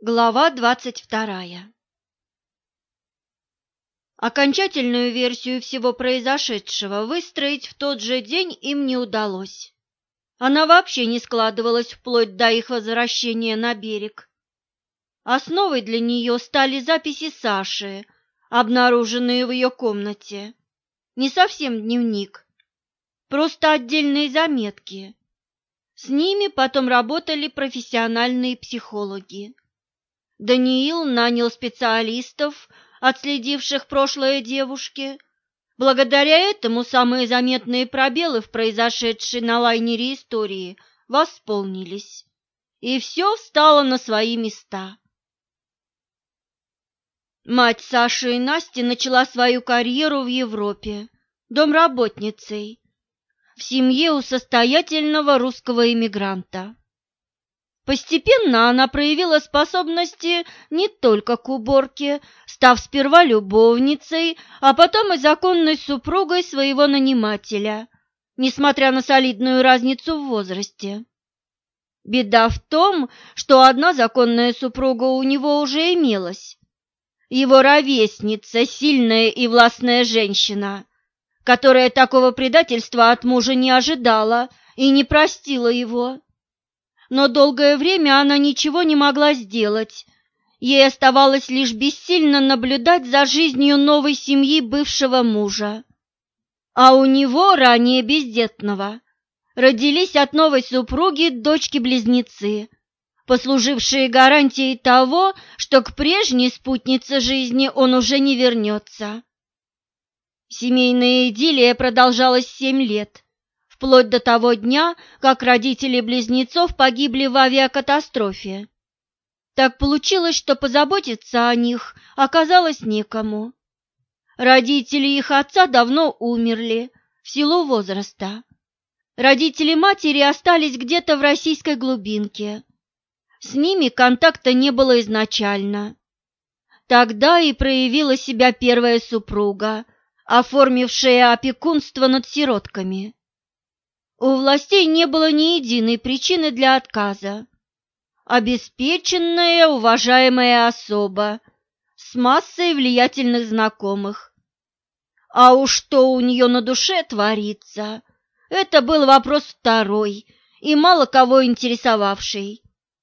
Глава 22. Окончательную версию всего произошедшего выстроить в тот же день им не удалось. Она вообще не складывалась вплоть до их возвращения на берег. Основой для нее стали записи Саши, обнаруженные в ее комнате. Не совсем дневник, просто отдельные заметки. С ними потом работали профессиональные психологи. Даниил нанял специалистов, отследивших прошлое девушки. Благодаря этому самые заметные пробелы в произошедшей на лайнере истории восполнились, и все встало на свои места. Мать Саши и Насти начала свою карьеру в Европе домработницей в семье у состоятельного русского эмигранта. Постепенно она проявила способности не только к уборке, став сперва любовницей, а потом и законной супругой своего нанимателя, несмотря на солидную разницу в возрасте. Беда в том, что одна законная супруга у него уже имелась. Его ровесница, сильная и властная женщина, которая такого предательства от мужа не ожидала и не простила его. Но долгое время она ничего не могла сделать. Ей оставалось лишь бессильно наблюдать за жизнью новой семьи бывшего мужа. А у него, ранее бездетного, родились от новой супруги дочки-близнецы, послужившие гарантией того, что к прежней спутнице жизни он уже не вернется. Семейная идиллия продолжалась 7 лет. Вплоть до того дня, как родители близнецов погибли в авиакатастрофе. Так получилось, что позаботиться о них оказалось некому. Родители их отца давно умерли в силу возраста. Родители матери остались где-то в российской глубинке. С ними контакта не было изначально. Тогда и проявила себя первая супруга, оформившая опекунство над сиротками. У властей не было ни единой причины для отказа. Обеспеченная, уважаемая особа, с массой влиятельных знакомых. А уж что у нее на душе творится, это был вопрос второй и мало кого интересовавший.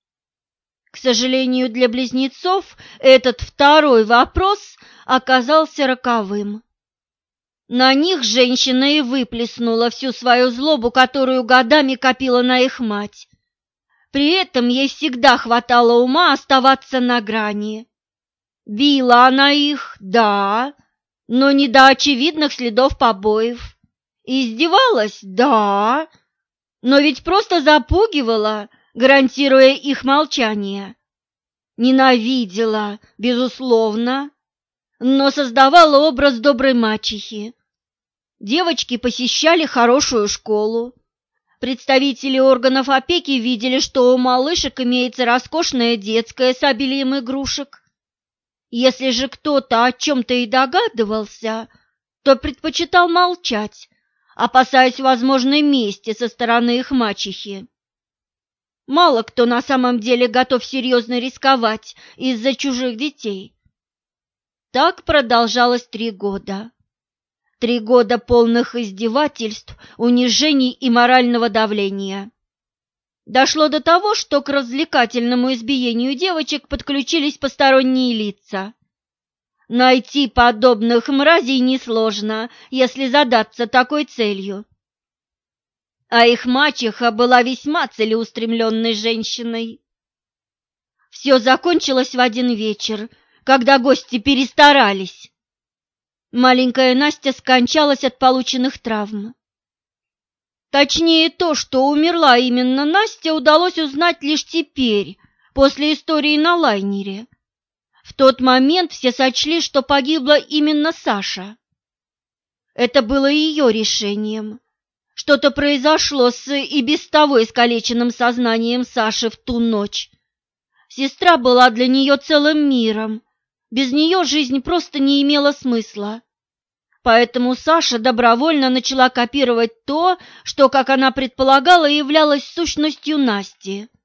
К сожалению, для близнецов этот второй вопрос оказался роковым. На них женщина и выплеснула всю свою злобу, которую годами копила на их мать. При этом ей всегда хватало ума оставаться на грани. Била она их, да, но не до очевидных следов побоев. Издевалась, да, но ведь просто запугивала, гарантируя их молчание. Ненавидела, безусловно, но создавала образ доброй мачехи. Девочки посещали хорошую школу. Представители органов опеки видели, что у малышек имеется роскошная детская с обилием игрушек. Если же кто-то о чем-то и догадывался, то предпочитал молчать, опасаясь возможной мести со стороны их мачехи. Мало кто на самом деле готов серьезно рисковать из-за чужих детей. Так продолжалось 3 года. 3 года полных издевательств, унижений и морального давления. Дошло до того, что к развлекательному избиению девочек подключились посторонние лица. Найти подобных мразей несложно, если задаться такой целью. А их мачеха была весьма целеустремленной женщиной. Все закончилось в один вечер, когда гости перестарались. Маленькая Настя скончалась от полученных травм. Точнее, то, что умерла именно Настя, удалось узнать лишь теперь, после истории на лайнере. В тот момент все сочли, что погибла именно Саша. Это было ее решением. Что-то произошло с и без того искалеченным сознанием Саши в ту ночь. Сестра была для нее целым миром. Без нее жизнь просто не имела смысла. Поэтому Саша добровольно начала копировать то, что, как она предполагала, являлось сущностью Насти.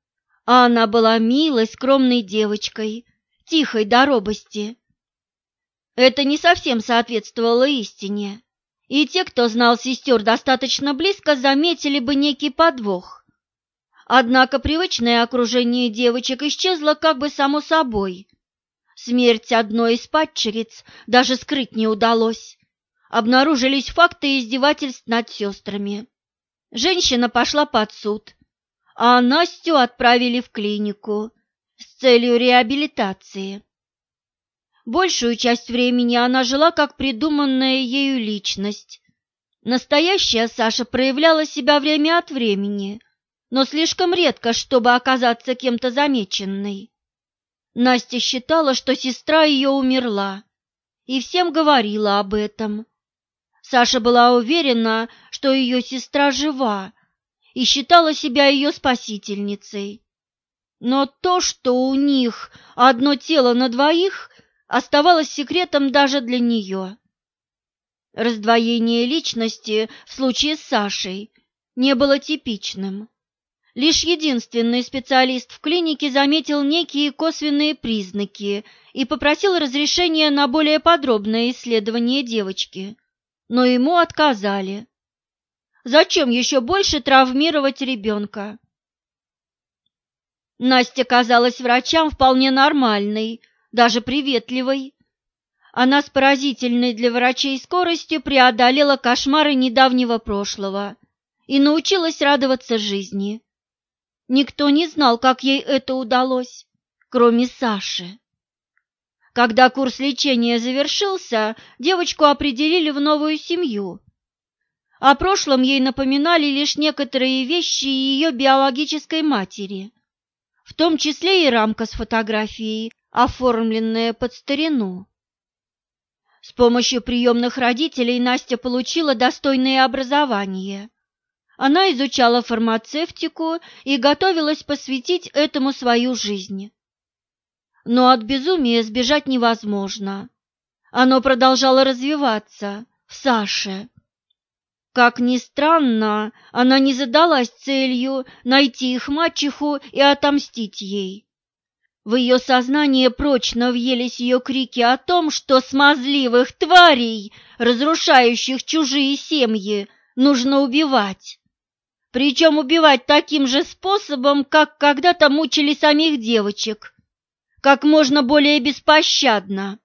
А она была милой, скромной девочкой, тихой до робости. Это не совсем соответствовало истине, и те, кто знал сестер достаточно близко, заметили бы некий подвох. Однако привычное окружение девочек исчезло как бы само собой. Смерть одной из падчериц даже скрыть не удалось. Обнаружились факты издевательств над сестрами. Женщина пошла под суд, а Настю отправили в клинику с целью реабилитации. Большую часть времени она жила как придуманная ею личность. Настоящая Саша проявляла себя время от времени, но слишком редко, чтобы оказаться кем-то замеченной. Настя считала, что сестра ее умерла, и всем говорила об этом. Саша была уверена, что ее сестра жива, и считала себя ее спасительницей. Но то, что у них одно тело на двоих, оставалось секретом даже для нее. Раздвоение личности в случае с Сашей не было типичным. Лишь единственный специалист в клинике заметил некие косвенные признаки и попросил разрешения на более подробное исследование девочки, но ему отказали. Зачем еще больше травмировать ребенка? Настя казалась врачам вполне нормальной, даже приветливой. Она с поразительной для врачей скоростью преодолела кошмары недавнего прошлого и научилась радоваться жизни. Никто не знал, как ей это удалось, кроме Саши. Когда курс лечения завершился, девочку определили в новую семью. О прошлом ей напоминали лишь некоторые вещи ее биологической матери, в том числе и рамка с фотографией, оформленная под старину. С помощью приемных родителей Настя получила достойное образование. Она изучала фармацевтику и готовилась посвятить этому свою жизнь. Но от безумия сбежать невозможно. Оно продолжало развиваться в Саше. Как ни странно, она не задалась целью найти их мачеху и отомстить ей. В ее сознание прочно въелись ее крики о том, что смазливых тварей, разрушающих чужие семьи, нужно убивать. Причем убивать таким же способом, как когда-то мучили самих девочек, как можно более беспощадно.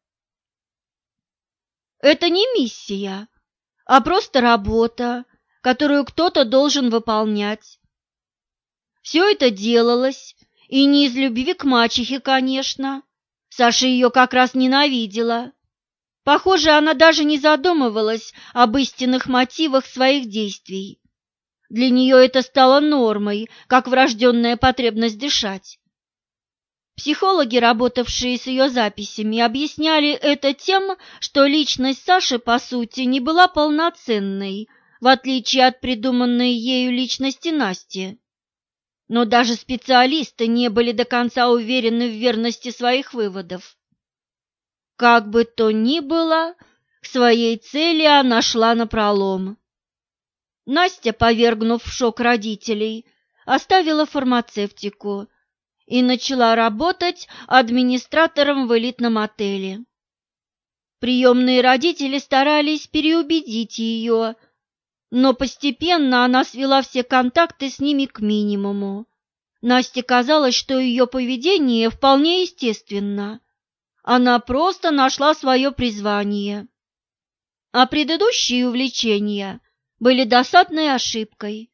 Это не миссия, а просто работа, которую кто-то должен выполнять. Все это делалось, и не из любви к мачехе, конечно. Саша ее как раз ненавидела. Похоже, она даже не задумывалась об истинных мотивах своих действий. Для нее это стало нормой, как врожденная потребность дышать. Психологи, работавшие с ее записями, объясняли это тем, что личность Саши, по сути, не была полноценной, в отличие от придуманной ею личности Насти. Но даже специалисты не были до конца уверены в верности своих выводов. Как бы то ни было, к своей цели она шла напролом. Настя, повергнув в шок родителей, оставила фармацевтику и начала работать администратором в элитном отеле. Приемные родители старались переубедить ее, но постепенно она свела все контакты с ними к минимуму. Насте казалось, что ее поведение вполне естественно. Она просто нашла свое призвание. А предыдущие увлечения были досадной ошибкой.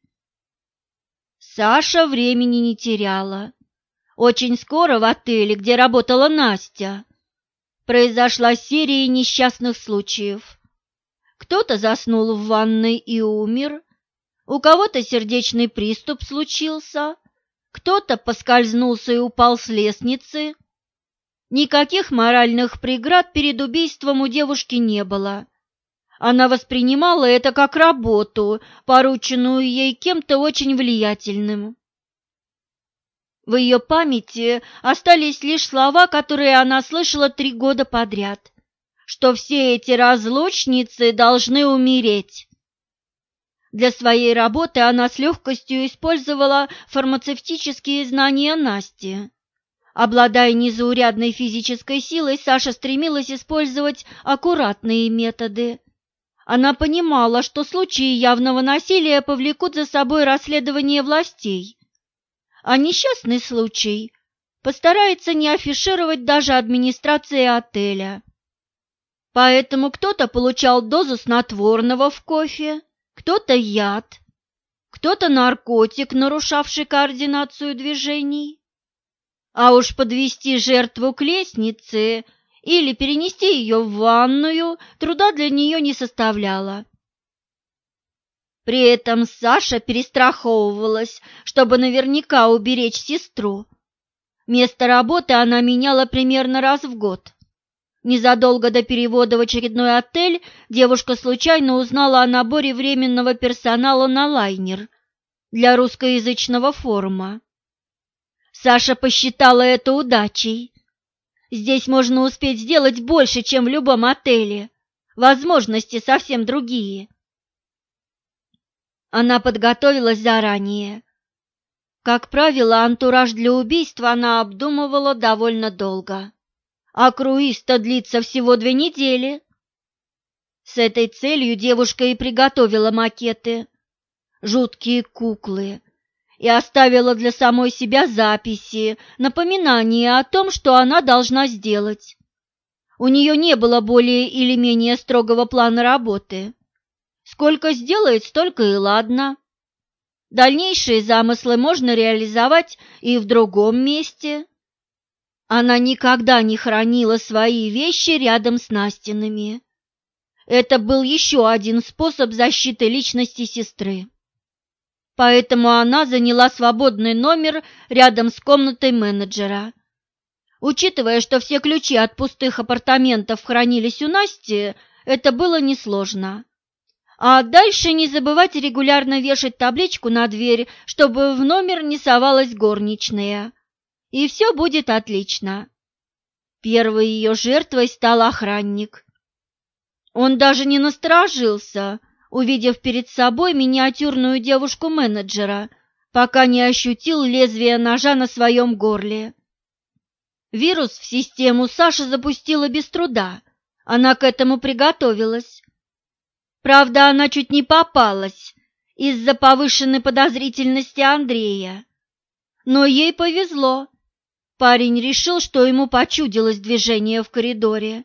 Саша времени не теряла. Очень скоро в отеле, где работала Настя, произошла серия несчастных случаев. Кто-то заснул в ванной и умер, у кого-то сердечный приступ случился, кто-то поскользнулся и упал с лестницы. Никаких моральных преград перед убийством у девушки не было. Она воспринимала это как работу, порученную ей кем-то очень влиятельным. В ее памяти остались лишь слова, которые она слышала 3 года подряд, что все эти разлучницы должны умереть. Для своей работы она с легкостью использовала фармацевтические знания Насти. Обладая незаурядной физической силой, Саша стремилась использовать аккуратные методы. Она понимала, что случаи явного насилия повлекут за собой расследование властей, а несчастный случай постарается не афишировать даже администрация отеля. Поэтому кто-то получал дозу снотворного в кофе, кто-то яд, кто-то наркотик, нарушавший координацию движений. А уж подвести жертву к лестнице или перенести ее в ванную труда для нее не составляло. При этом Саша перестраховывалась, чтобы наверняка уберечь сестру. Место работы она меняла примерно раз в год. Незадолго до перевода в очередной отель девушка случайно узнала о наборе временного персонала на лайнер для русскоязычного форума. Саша посчитала это удачей. Здесь можно успеть сделать больше, чем в любом отеле. Возможности совсем другие. Она подготовилась заранее. Как правило, антураж для убийства она обдумывала довольно долго. А круиз-то длится всего 2 недели. С этой целью девушка и приготовила макеты, жуткие куклы, и оставила для самой себя записи, напоминания о том, что она должна сделать. У нее не было более или менее строгого плана работы. Сколько сделает, столько и ладно. Дальнейшие замыслы можно реализовать и в другом месте. Она никогда не хранила свои вещи рядом с Настиными. Это был еще один способ защиты личности сестры. Поэтому она заняла свободный номер рядом с комнатой менеджера. Учитывая, что все ключи от пустых апартаментов хранились у Насти, это было несложно. А дальше не забывать регулярно вешать табличку на дверь, чтобы в номер не совалась горничная. И все будет отлично. Первой ее жертвой стал охранник. Он даже не насторожился, увидев перед собой миниатюрную девушку-менеджера, пока не ощутил лезвие ножа на своем горле. Вирус в систему Саша запустила без труда, она к этому приготовилась. Правда, она чуть не попалась из-за повышенной подозрительности Андрея. Но ей повезло. Парень решил, что ему почудилось движение в коридоре.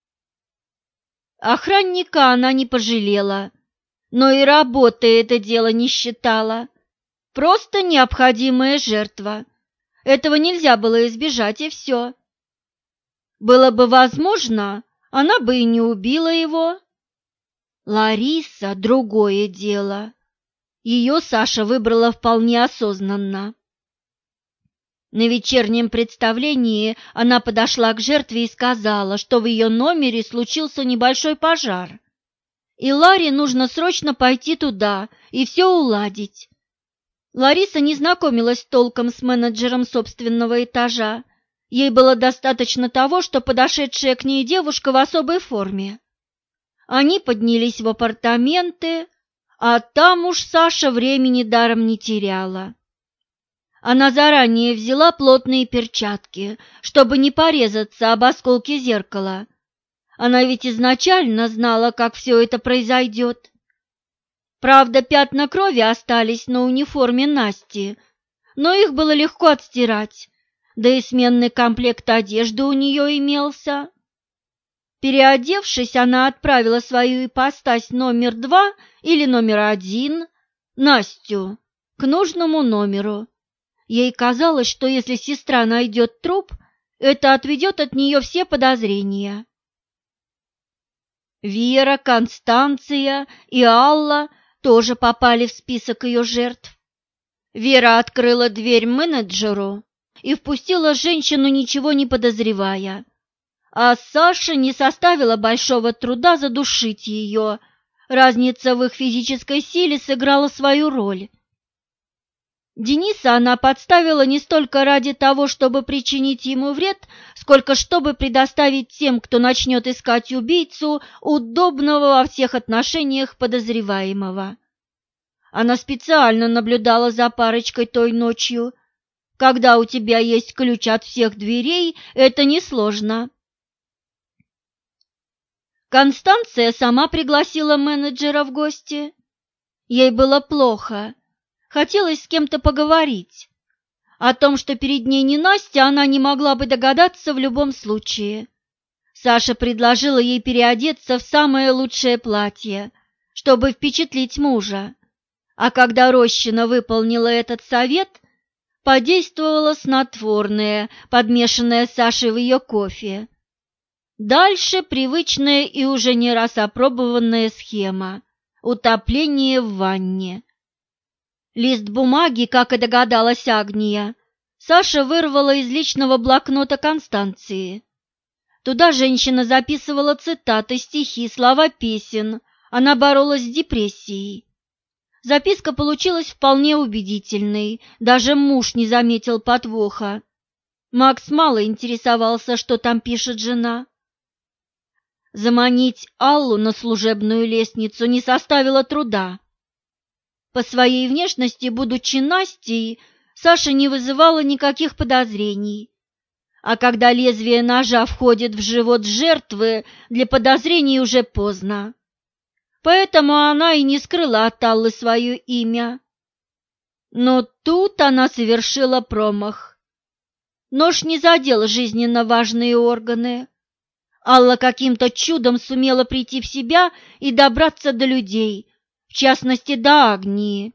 Охранника она не пожалела, но и работой это дело не считала. Просто необходимая жертва. Этого нельзя было избежать, и все. Было бы возможно, она бы и не убила его. Лариса – другое дело. Ее Саша выбрала вполне осознанно. На вечернем представлении она подошла к жертве и сказала, что в ее номере случился небольшой пожар, и Ларе нужно срочно пойти туда и все уладить. Лариса не знакомилась толком с менеджером собственного этажа. Ей было достаточно того, что подошедшая к ней девушка в особой форме. Они поднялись в апартаменты, а там уж Саша времени даром не теряла. Она заранее взяла плотные перчатки, чтобы не порезаться об осколки зеркала. Она ведь изначально знала, как все это произойдет. Правда, пятна крови остались на униформе Насти, но их было легко отстирать, да и сменный комплект одежды у нее имелся. Переодевшись, она отправила свою ипостась номер 2 или номер 1, Настю, к нужному номеру. Ей казалось, что если сестра найдет труп, это отведет от нее все подозрения. Вера, Констанция и Алла тоже попали в список ее жертв. Вера открыла дверь менеджеру и впустила женщину, ничего не подозревая. А Саше не составило большого труда задушить ее. Разница в их физической силе сыграла свою роль. Дениса она подставила не столько ради того, чтобы причинить ему вред, сколько чтобы предоставить тем, кто начнет искать убийцу, удобного во всех отношениях подозреваемого. Она специально наблюдала за парочкой той ночью. Когда у тебя есть ключ от всех дверей, это несложно. Констанция сама пригласила менеджера в гости. Ей было плохо, хотелось с кем-то поговорить. О том, что перед ней не Настя, она не могла бы догадаться в любом случае. Саша предложила ей переодеться в самое лучшее платье, чтобы впечатлить мужа. А когда Рощина выполнила этот совет, подействовало снотворное, подмешанное Сашей в ее кофе. Дальше привычная и уже не раз опробованная схема – утопление в ванне. Лист бумаги, как и догадалась Агния, Саша вырвала из личного блокнота Констанции. Туда женщина записывала цитаты, стихи, слова песен, она боролась с депрессией. Записка получилась вполне убедительной, даже муж не заметил подвоха. Макс мало интересовался, что там пишет жена. Заманить Аллу на служебную лестницу не составило труда. По своей внешности, будучи Настей, Саша не вызывала никаких подозрений. А когда лезвие ножа входит в живот жертвы, для подозрений уже поздно. Поэтому она и не скрыла от Аллы свое имя. Но тут она совершила промах. Нож не задел жизненно важные органы. Алла каким-то чудом сумела прийти в себя и добраться до людей, в частности, до Агнии.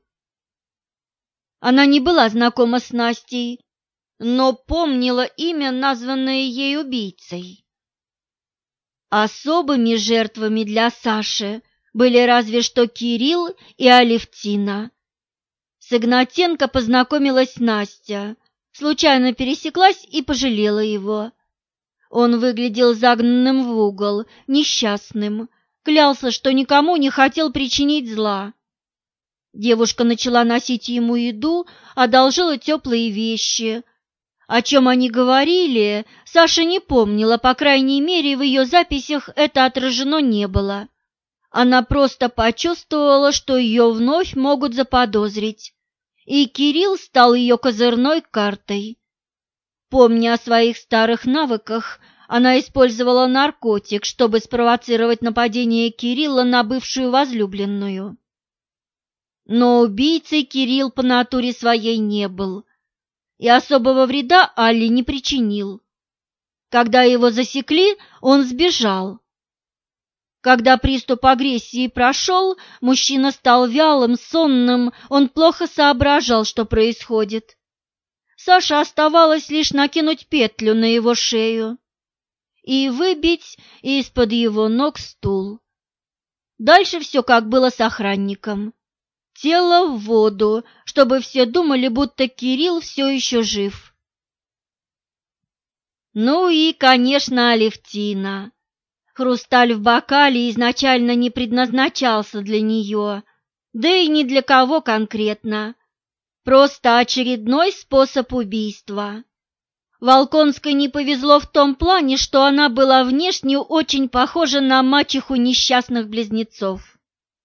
Она не была знакома с Настей, но помнила имя, названное ей убийцей. Особыми жертвами для Саши были разве что Кирилл и Алевтина. С Игнатенко познакомилась Настя, случайно пересеклась и пожалела его. Он выглядел загнанным в угол, несчастным, клялся, что никому не хотел причинить зла. Девушка начала носить ему еду, одолжила теплые вещи. О чем они говорили, Саша не помнила, по крайней мере, в ее записях это отражено не было. Она просто почувствовала, что ее вновь могут заподозрить, и Кирилл стал ее козырной картой. Помня о своих старых навыках, она использовала наркотик, чтобы спровоцировать нападение Кирилла на бывшую возлюбленную. Но убийцей Кирилл по натуре своей не был и особого вреда Алле не причинил. Когда его засекли, он сбежал. Когда приступ агрессии прошел, мужчина стал вялым, сонным, он плохо соображал, что происходит. Саше оставалось лишь накинуть петлю на его шею и выбить из-под его ног стул. Дальше все как было с охранником. Тело в воду, чтобы все думали, будто Кирилл все еще жив. Ну и, конечно, Алевтина. Хрусталь в бокале изначально не предназначался для нее, да и ни для кого конкретно. Просто очередной способ убийства. Волконской не повезло в том плане, что она была внешне очень похожа на мачеху несчастных близнецов.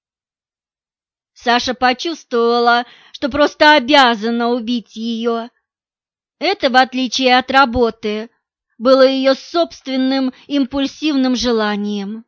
Саша почувствовала, что просто обязана убить ее. Это, в отличие от работы, было ее собственным импульсивным желанием.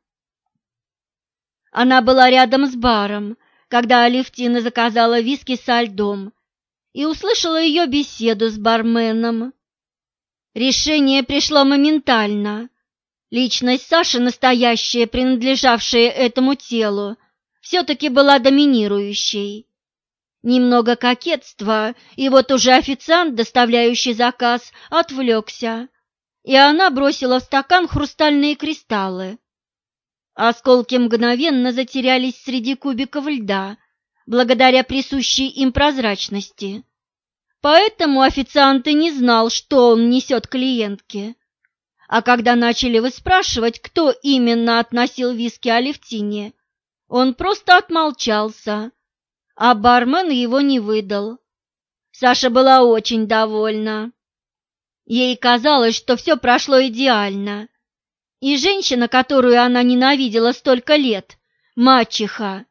Она была рядом с баром, когда Алевтина заказала виски со льдом, и услышала ее беседу с барменом. Решение пришло моментально. Личность Саши, настоящая, принадлежавшая этому телу, все-таки была доминирующей. Немного кокетства, и вот уже официант, доставляющий заказ, отвлекся, и она бросила в стакан хрустальные кристаллы. Осколки мгновенно затерялись среди кубиков льда, благодаря присущей им прозрачности. Поэтому официант и не знал, что он несет клиентке. А когда начали выспрашивать, кто именно относил виски Алевтине, он просто отмолчался, а бармен его не выдал. Саша была очень довольна. Ей казалось, что все прошло идеально, и женщина, которую она ненавидела столько лет, мачеха,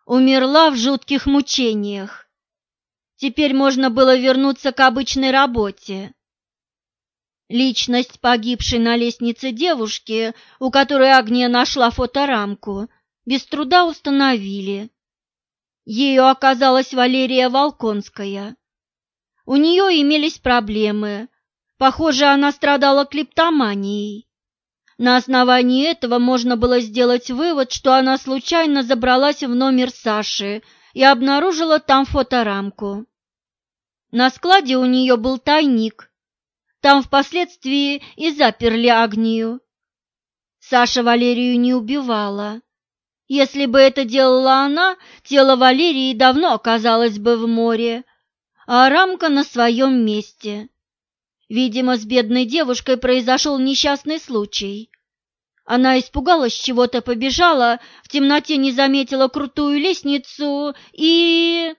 умерла в жутких мучениях. Теперь можно было вернуться к обычной работе. Личность погибшей на лестнице девушки, у которой Агния нашла фоторамку, без труда установили. Ею оказалась Валерия Волконская. У нее имелись проблемы. Похоже, она страдала клептоманией. На основании этого можно было сделать вывод, что она случайно забралась в номер Саши и обнаружила там фоторамку. На складе у нее был тайник. Там впоследствии и заперли Агнию. Саша Валерию не убивала. Если бы это делала она, тело Валерии давно оказалось бы в море, а рамка на своем месте. Видимо, с бедной девушкой произошел несчастный случай. Она испугалась чего-то, побежала, в темноте не заметила крутую лестницу и...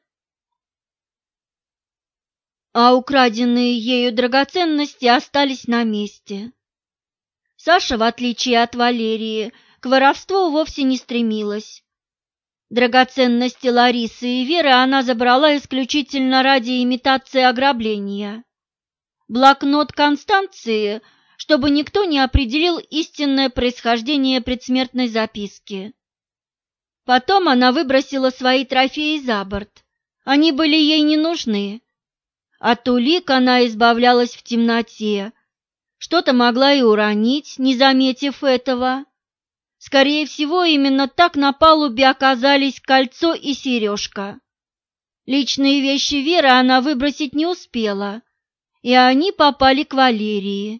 А украденные ею драгоценности остались на месте. Саша, в отличие от Валерии, к воровству вовсе не стремилась. Драгоценности Ларисы и Веры она забрала исключительно ради имитации ограбления. Блокнот Констанции, чтобы никто не определил истинное происхождение предсмертной записки. Потом она выбросила свои трофеи за борт. Они были ей не нужны. От улик она избавлялась в темноте. Что-то могла и уронить, не заметив этого. Скорее всего, именно так на палубе оказались кольцо и сережка. Личные вещи Веры она выбросить не успела, и они попали к Валерии.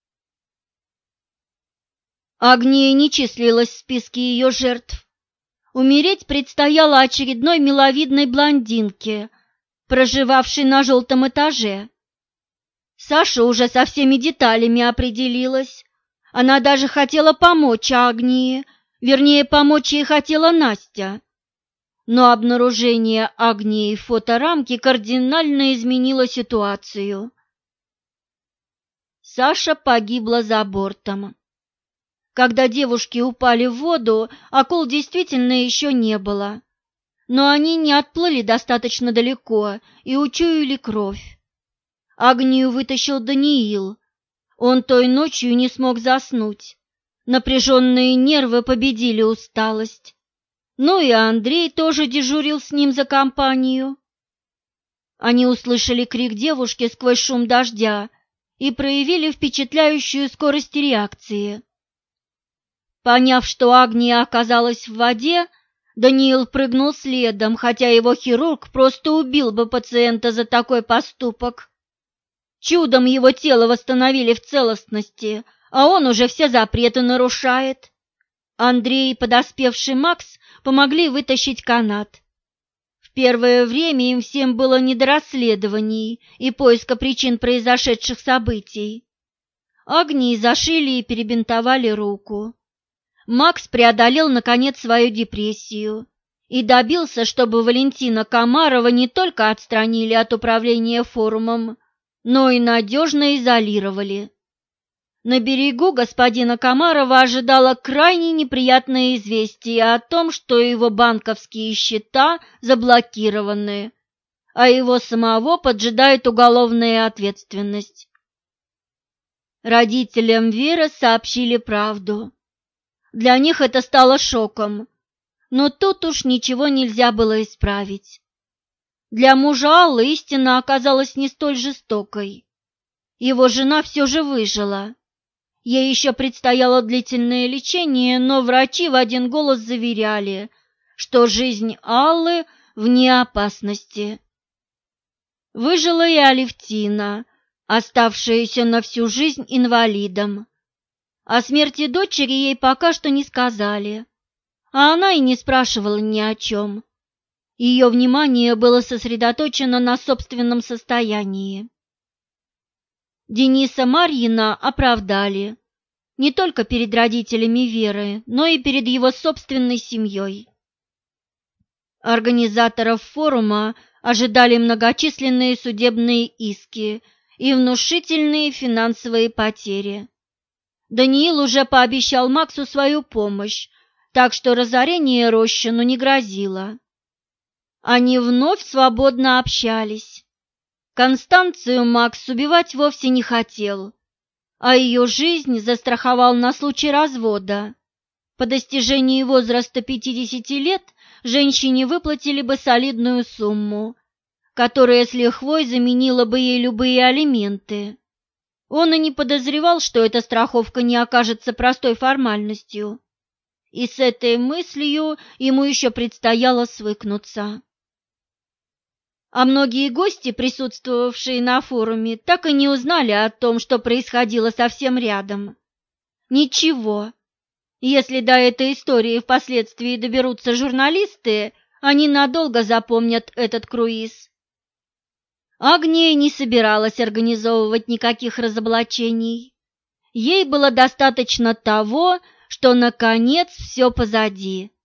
Агния не числилась в списке ее жертв. Умереть предстояло очередной миловидной блондинке, проживавшей на желтом этаже. Саша уже со всеми деталями определилась. Она даже хотела помочь Агнии, вернее, помочь ей хотела Настя. Но обнаружение Агнии в фоторамке кардинально изменило ситуацию. Саша погибла за бортом. Когда девушки упали в воду, акул действительно еще не было. Но они не отплыли достаточно далеко и учуяли кровь. Агнию вытащил Даниил. Он той ночью не смог заснуть. Напряженные нервы победили усталость. Ну и Андрей тоже дежурил с ним за компанию. Они услышали крик девушки сквозь шум дождя и проявили впечатляющую скорость реакции. Поняв, что Агния оказалась в воде, Даниил прыгнул следом, хотя его хирург просто убил бы пациента за такой поступок. Чудом его тело восстановили в целостности, а он уже все запреты нарушает. Андрей и подоспевший Макс помогли вытащить канат. В первое время им всем было не до расследований и поиска причин произошедших событий. Агнии зашили и перебинтовали руку. Макс преодолел, наконец, свою депрессию и добился, чтобы Валентина Комарова не только отстранили от управления форумом, но и надежно изолировали. На берегу господина Комарова ожидало крайне неприятное известие о том, что его банковские счета заблокированы, а его самого поджидает уголовная ответственность. Родителям Веры сообщили правду. Для них это стало шоком, но тут уж ничего нельзя было исправить. Для мужа Аллы истина оказалась не столь жестокой. Его жена все же выжила. Ей еще предстояло длительное лечение, но врачи в один голос заверяли, что жизнь Аллы вне опасности. Выжила и Алевтина, оставшаяся на всю жизнь инвалидом. О смерти дочери ей пока что не сказали, а она и не спрашивала ни о чем. Ее внимание было сосредоточено на собственном состоянии. Дениса Марьина оправдали не только перед родителями Веры, но и перед его собственной семьей. Организаторов форума ожидали многочисленные судебные иски и внушительные финансовые потери. Даниил уже пообещал Максу свою помощь, так что разорение Рощину не грозило. Они вновь свободно общались. Констанцию Макс убивать вовсе не хотел, а ее жизнь застраховал на случай развода. По достижении возраста 50 лет женщине выплатили бы солидную сумму, которая с лихвой заменила бы ей любые алименты. Он и не подозревал, что эта страховка не окажется простой формальностью, и с этой мыслью ему еще предстояло свыкнуться. А многие гости, присутствовавшие на форуме, так и не узнали о том, что происходило совсем рядом. Ничего. Если до этой истории впоследствии доберутся журналисты, они надолго запомнят этот круиз. Агния не собиралась организовывать никаких разоблачений. Ей было достаточно того, что, наконец, все позади.